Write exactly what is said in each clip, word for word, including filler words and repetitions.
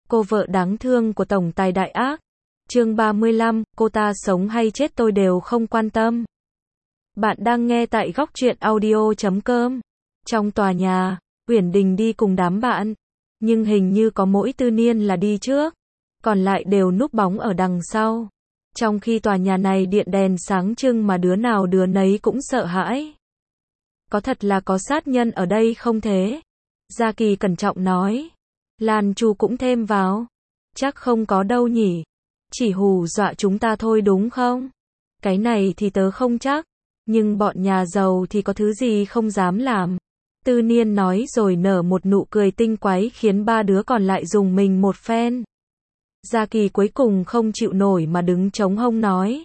cô vợ đáng thương của tổng tài đại ác. Chương ba mươi lăm, cô ta sống hay chết tôi đều không quan tâm. Bạn đang nghe tại góc truyện audio chấm com. Trong tòa nhà, Uyển Đình đi cùng đám bạn, nhưng hình như có mỗi Tư Niên là đi trước, còn lại đều núp bóng ở đằng sau. Trong khi tòa nhà này điện đèn sáng trưng mà đứa nào đứa nấy cũng sợ hãi. Có thật là có sát nhân ở đây không thế? Gia Kỳ cẩn trọng nói. Lan Chu cũng thêm vào. Chắc không có đâu nhỉ. Chỉ hù dọa chúng ta thôi đúng không? Cái này thì tớ không chắc. Nhưng bọn nhà giàu thì có thứ gì không dám làm. Tư Niên nói rồi nở một nụ cười tinh quái khiến ba đứa còn lại dùng mình một phen. Gia Kỳ cuối cùng không chịu nổi mà đứng chống hông nói.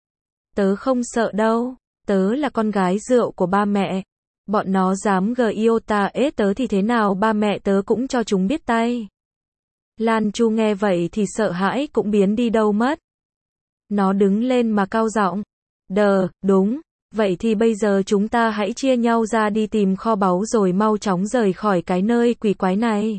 Tớ không sợ đâu. Tớ là con gái rượu của ba mẹ. Bọn nó dám gờ iota ế tớ thì thế nào ba mẹ tớ cũng cho chúng biết tay. Lan Chu nghe vậy thì sợ hãi cũng biến đi đâu mất. Nó đứng lên mà cao giọng. Đờ, đúng. Vậy thì bây giờ chúng ta hãy chia nhau ra đi tìm kho báu rồi mau chóng rời khỏi cái nơi quỷ quái này.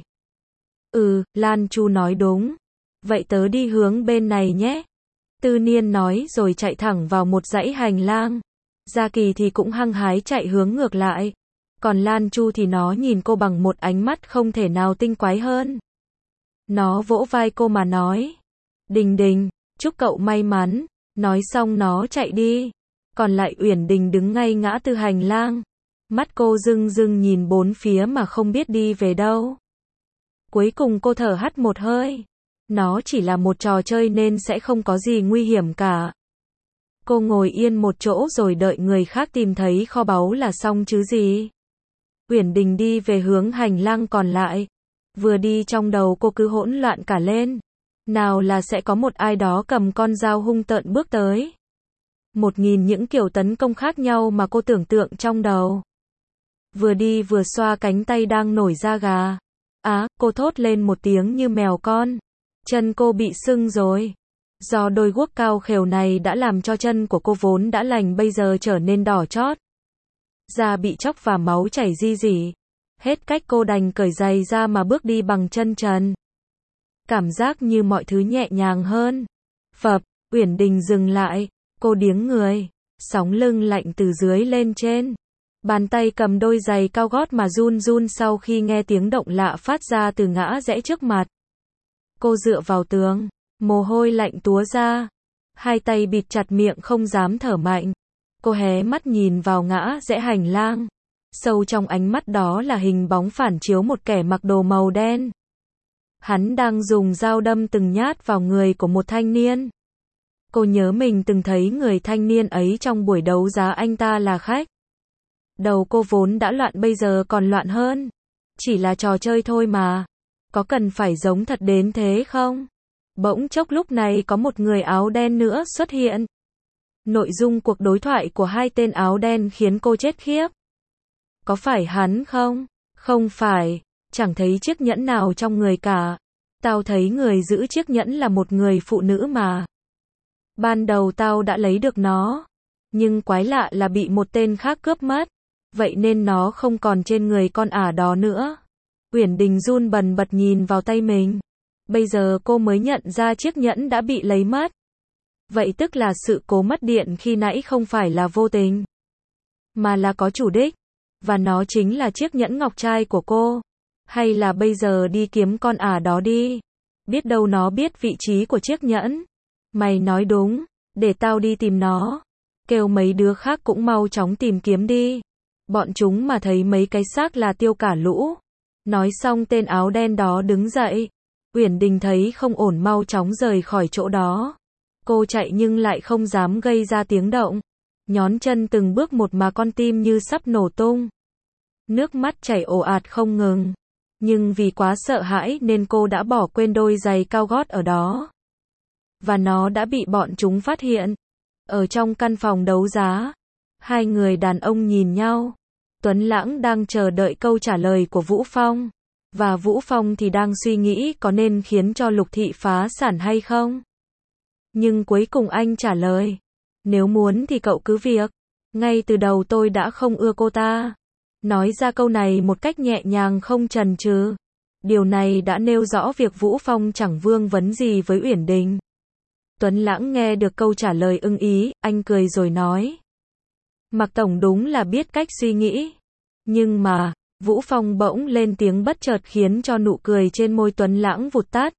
Ừ, Lan Chu nói đúng. Vậy tớ đi hướng bên này nhé. Tư Niên nói rồi chạy thẳng vào một dãy hành lang. Gia Kỳ thì cũng hăng hái chạy hướng ngược lại. Còn Lan Chu thì nó nhìn cô bằng một ánh mắt không thể nào tinh quái hơn. Nó vỗ vai cô mà nói. Đình Đình, chúc cậu may mắn. Nói xong nó chạy đi. Còn lại Uyển Đình đứng ngay ngã tư hành lang. Mắt cô rưng rưng nhìn bốn phía mà không biết đi về đâu. Cuối cùng cô thở hắt một hơi. Nó chỉ là một trò chơi nên sẽ không có gì nguy hiểm cả. Cô ngồi yên một chỗ rồi đợi người khác tìm thấy kho báu là xong chứ gì. Uyển Đình đi về hướng hành lang còn lại. Vừa đi trong đầu cô cứ hỗn loạn cả lên. Nào là sẽ có một ai đó cầm con dao hung tợn bước tới. Một nghìn những kiểu tấn công khác nhau mà cô tưởng tượng trong đầu. Vừa đi vừa xoa cánh tay đang nổi da gà. Á, cô thốt lên một tiếng như mèo con. Chân cô bị sưng rồi. Do đôi guốc cao khều này đã làm cho chân của cô vốn đã lành bây giờ trở nên đỏ chót. Da bị chóc và máu chảy ri rỉ. Hết cách cô đành cởi giày ra mà bước đi bằng chân trần. Cảm giác như mọi thứ nhẹ nhàng hơn. Phập, Uyển Đình dừng lại. Cô điếng người. Sóng lưng lạnh từ dưới lên trên. Bàn tay cầm đôi giày cao gót mà run run sau khi nghe tiếng động lạ phát ra từ ngã rẽ trước mặt. Cô dựa vào tường. Mồ hôi lạnh túa ra. Hai tay bịt chặt miệng không dám thở mạnh. Cô hé mắt nhìn vào ngã rẽ hành lang. Sâu trong ánh mắt đó là hình bóng phản chiếu một kẻ mặc đồ màu đen. Hắn đang dùng dao đâm từng nhát vào người của một thanh niên. Cô nhớ mình từng thấy người thanh niên ấy trong buổi đấu giá anh ta là khách. Đầu cô vốn đã loạn bây giờ còn loạn hơn. Chỉ là trò chơi thôi mà. Có cần phải giống thật đến thế không? Bỗng chốc lúc này có một người áo đen nữa xuất hiện. Nội dung cuộc đối thoại của hai tên áo đen khiến cô chết khiếp. Có phải hắn không? Không phải. Chẳng thấy chiếc nhẫn nào trong người cả. Tao thấy người giữ chiếc nhẫn là một người phụ nữ mà. Ban đầu tao đã lấy được nó. Nhưng quái lạ là bị một tên khác cướp mất. Vậy nên nó không còn trên người con ả đó nữa. Uyển Đình run bần bật nhìn vào tay mình. Bây giờ cô mới nhận ra chiếc nhẫn đã bị lấy mất. Vậy tức là sự cố mất điện khi nãy không phải là vô tình, mà là có chủ đích. Và nó chính là chiếc nhẫn ngọc trai của cô. Hay là bây giờ đi kiếm con ả đó đi. Biết đâu nó biết vị trí của chiếc nhẫn. Mày nói đúng. Để tao đi tìm nó. Kêu mấy đứa khác cũng mau chóng tìm kiếm đi. Bọn chúng mà thấy mấy cái xác là tiêu cả lũ. Nói xong tên áo đen đó đứng dậy. Uyển Đình thấy không ổn mau chóng rời khỏi chỗ đó. Cô chạy nhưng lại không dám gây ra tiếng động. Nhón chân từng bước một mà con tim như sắp nổ tung. Nước mắt chảy ồ ạt không ngừng. Nhưng vì quá sợ hãi nên cô đã bỏ quên đôi giày cao gót ở đó. Và nó đã bị bọn chúng phát hiện. Ở trong căn phòng đấu giá, hai người đàn ông nhìn nhau. Tuấn Lãng đang chờ đợi câu trả lời của Vũ Phong. Và Vũ Phong thì đang suy nghĩ có nên khiến cho Lục Thị phá sản hay không. Nhưng cuối cùng anh trả lời. Nếu muốn thì cậu cứ việc. Ngay từ đầu tôi đã không ưa cô ta. Nói ra câu này một cách nhẹ nhàng không chần chừ. Điều này đã nêu rõ việc Vũ Phong chẳng vương vấn gì với Uyển Đình. Tuấn Lãng nghe được câu trả lời ưng ý, anh cười rồi nói. Mạc Tổng đúng là biết cách suy nghĩ. Nhưng mà, Vũ Phong bỗng lên tiếng bất chợt khiến cho nụ cười trên môi Tuấn Lãng vụt tắt.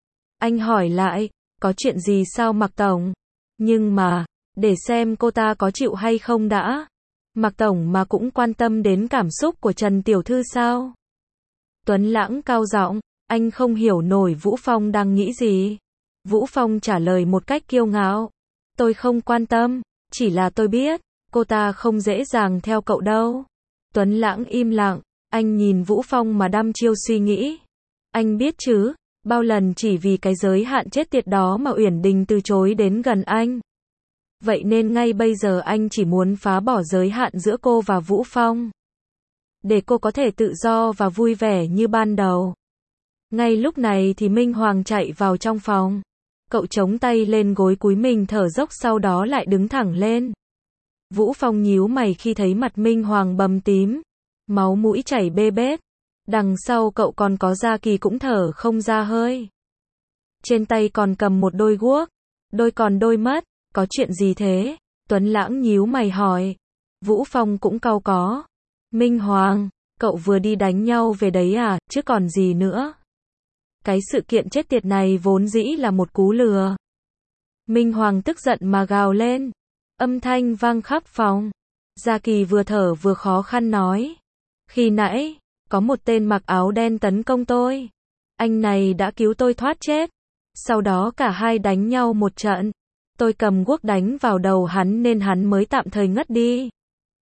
Anh hỏi lại, có chuyện gì sao Mạc Tổng? Nhưng mà, để xem cô ta có chịu hay không đã. Mạc Tổng mà cũng quan tâm đến cảm xúc của Trần Tiểu Thư sao? Tuấn Lãng cao giọng, anh không hiểu nổi Vũ Phong đang nghĩ gì. Vũ Phong trả lời một cách kiêu ngạo. Tôi không quan tâm, chỉ là tôi biết, cô ta không dễ dàng theo cậu đâu. Tuấn Lãng im lặng, anh nhìn Vũ Phong mà đăm chiêu suy nghĩ. Anh biết chứ, bao lần chỉ vì cái giới hạn chết tiệt đó mà Uyển Đình từ chối đến gần anh. Vậy nên ngay bây giờ anh chỉ muốn phá bỏ giới hạn giữa cô và Vũ Phong. Để cô có thể tự do và vui vẻ như ban đầu. Ngay lúc này thì Minh Hoàng chạy vào trong phòng. Cậu chống tay lên gối cúi mình thở dốc sau đó lại đứng thẳng lên. Vũ Phong nhíu mày khi thấy mặt Minh Hoàng bầm tím. Máu mũi chảy bê bết. Đằng sau cậu còn có Gia Kỳ cũng thở không ra hơi. Trên tay còn cầm một đôi guốc. Đôi còn đôi mất. Có chuyện gì thế? Tuấn Lãng nhíu mày hỏi. Vũ Phong cũng cau có. Minh Hoàng, cậu vừa đi đánh nhau về đấy à, chứ còn gì nữa. Cái sự kiện chết tiệt này vốn dĩ là một cú lừa. Minh Hoàng tức giận mà gào lên. Âm thanh vang khắp phòng. Gia Kỳ vừa thở vừa khó khăn nói. Khi nãy, có một tên mặc áo đen tấn công tôi. Anh này đã cứu tôi thoát chết. Sau đó cả hai đánh nhau một trận. Tôi cầm guốc đánh vào đầu hắn nên hắn mới tạm thời ngất đi.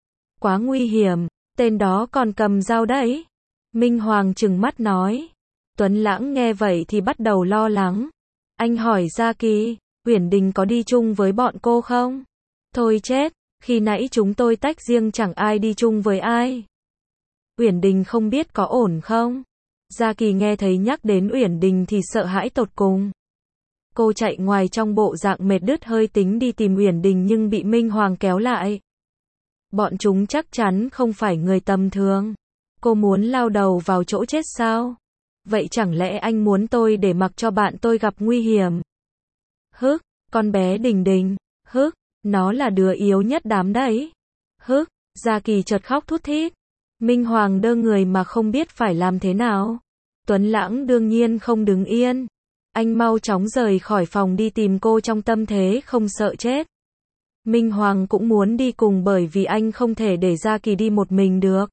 Quá nguy hiểm, tên đó còn cầm dao đấy. Minh Hoàng trừng mắt nói. Tuấn Lãng nghe vậy thì bắt đầu lo lắng. Anh hỏi Gia Kỳ, Uyển Đình có đi chung với bọn cô không? Thôi chết, khi nãy chúng tôi tách riêng chẳng ai đi chung với ai. Uyển Đình không biết có ổn không? Gia Kỳ nghe thấy nhắc đến Uyển Đình thì sợ hãi tột cùng. Cô chạy ngoài trong bộ dạng mệt đứt hơi tính đi tìm Uyển Đình nhưng bị Minh Hoàng kéo lại. Bọn chúng chắc chắn không phải người tầm thường. Cô muốn lao đầu vào chỗ chết sao? Vậy chẳng lẽ anh muốn tôi để mặc cho bạn tôi gặp nguy hiểm? Hức, con bé Đình Đình, hức, nó là đứa yếu nhất đám đấy. Hức, Gia Kỳ chợt khóc thút thít. Minh Hoàng đơ người mà không biết phải làm thế nào. Tuấn Lãng đương nhiên không đứng yên. Anh mau chóng rời khỏi phòng đi tìm cô trong tâm thế không sợ chết. Minh Hoàng cũng muốn đi cùng bởi vì anh không thể để Gia Kỳ đi một mình được.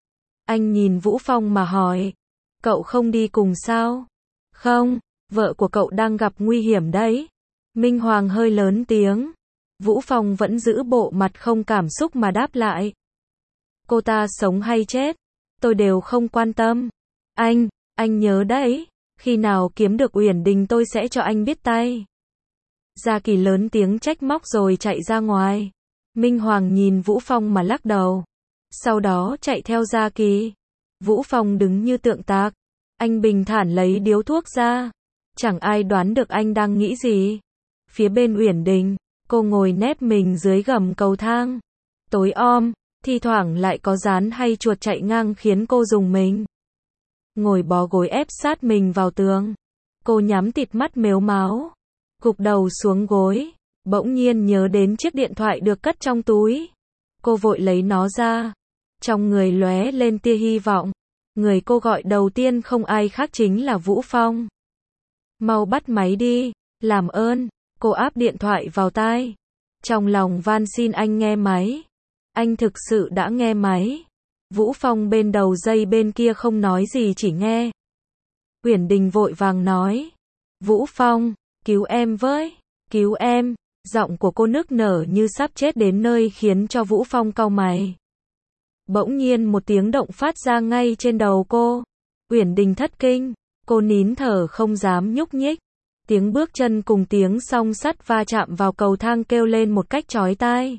Anh nhìn Vũ Phong mà hỏi. Cậu không đi cùng sao? Không, vợ của cậu đang gặp nguy hiểm đấy. Minh Hoàng hơi lớn tiếng. Vũ Phong vẫn giữ bộ mặt không cảm xúc mà đáp lại. Cô ta sống hay chết, tôi đều không quan tâm. Anh, anh nhớ đấy, khi nào kiếm được Uyển Đình tôi sẽ cho anh biết tay. Gia Kỳ lớn tiếng trách móc rồi chạy ra ngoài. Minh Hoàng nhìn Vũ Phong mà lắc đầu. Sau đó chạy theo Gia Kỳ. Vũ Phong đứng như tượng tạc. Anh bình thản lấy điếu thuốc ra. Chẳng ai đoán được anh đang nghĩ gì. Phía bên Uyển Đình, cô ngồi nép mình dưới gầm cầu thang. Tối om, thi thoảng lại có rán hay chuột chạy ngang khiến cô rùng mình. Ngồi bó gối ép sát mình vào tường. Cô nhắm tịt mắt mếu máo. Gục đầu xuống gối. Bỗng nhiên nhớ đến chiếc điện thoại được cất trong túi. Cô vội lấy nó ra. Trong người lóe lên tia hy vọng. Người cô gọi đầu tiên không ai khác chính là Vũ Phong. Mau bắt máy đi, làm ơn. Cô áp điện thoại vào tai. Trong lòng van xin anh nghe máy. Anh thực sự đã nghe máy. Vũ Phong bên đầu dây bên kia không nói gì chỉ nghe. Uyển Đình vội vàng nói. Vũ Phong, cứu em với, cứu em. Giọng của cô nức nở như sắp chết đến nơi khiến cho Vũ Phong cau mày. Bỗng nhiên một tiếng động phát ra ngay trên đầu cô. Uyển Đình thất kinh, cô nín thở không dám nhúc nhích. Tiếng bước chân cùng tiếng song sắt va chạm vào cầu thang kêu lên một cách chói tai.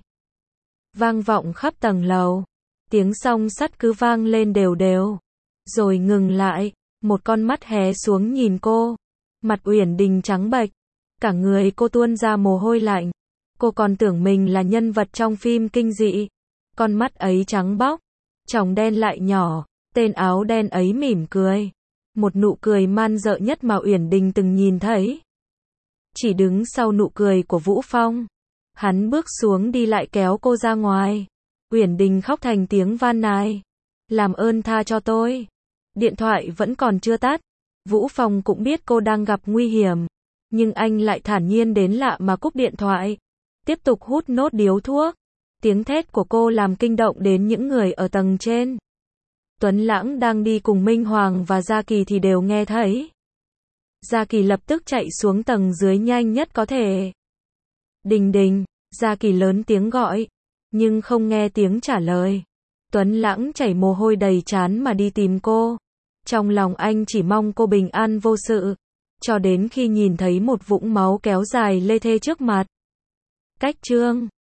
Vang vọng khắp tầng lầu. Tiếng song sắt cứ vang lên đều đều. Rồi ngừng lại, một con mắt hé xuống nhìn cô. Mặt Uyển Đình trắng bệch. Cả người cô tuôn ra mồ hôi lạnh. Cô còn tưởng mình là nhân vật trong phim kinh dị. Con mắt ấy trắng bóc, tròng đen lại nhỏ, tên áo đen ấy mỉm cười. Một nụ cười man dợ nhất mà Uyển Đình từng nhìn thấy. Chỉ đứng sau nụ cười của Vũ Phong. Hắn bước xuống đi lại kéo cô ra ngoài. Uyển Đình khóc thành tiếng van nài. Làm ơn tha cho tôi. Điện thoại vẫn còn chưa tắt. Vũ Phong cũng biết cô đang gặp nguy hiểm. Nhưng anh lại thản nhiên đến lạ mà cúp điện thoại. Tiếp tục hút nốt điếu thuốc. Tiếng thét của cô làm kinh động đến những người ở tầng trên. Tuấn Lãng đang đi cùng Minh Hoàng và Gia Kỳ thì đều nghe thấy. Gia Kỳ lập tức chạy xuống tầng dưới nhanh nhất có thể. Đình Đình, Gia Kỳ lớn tiếng gọi, nhưng không nghe tiếng trả lời. Tuấn Lãng chảy mồ hôi đầy trán mà đi tìm cô. Trong lòng anh chỉ mong cô bình an vô sự, cho đến khi nhìn thấy một vũng máu kéo dài lê thê trước mặt. Cách chương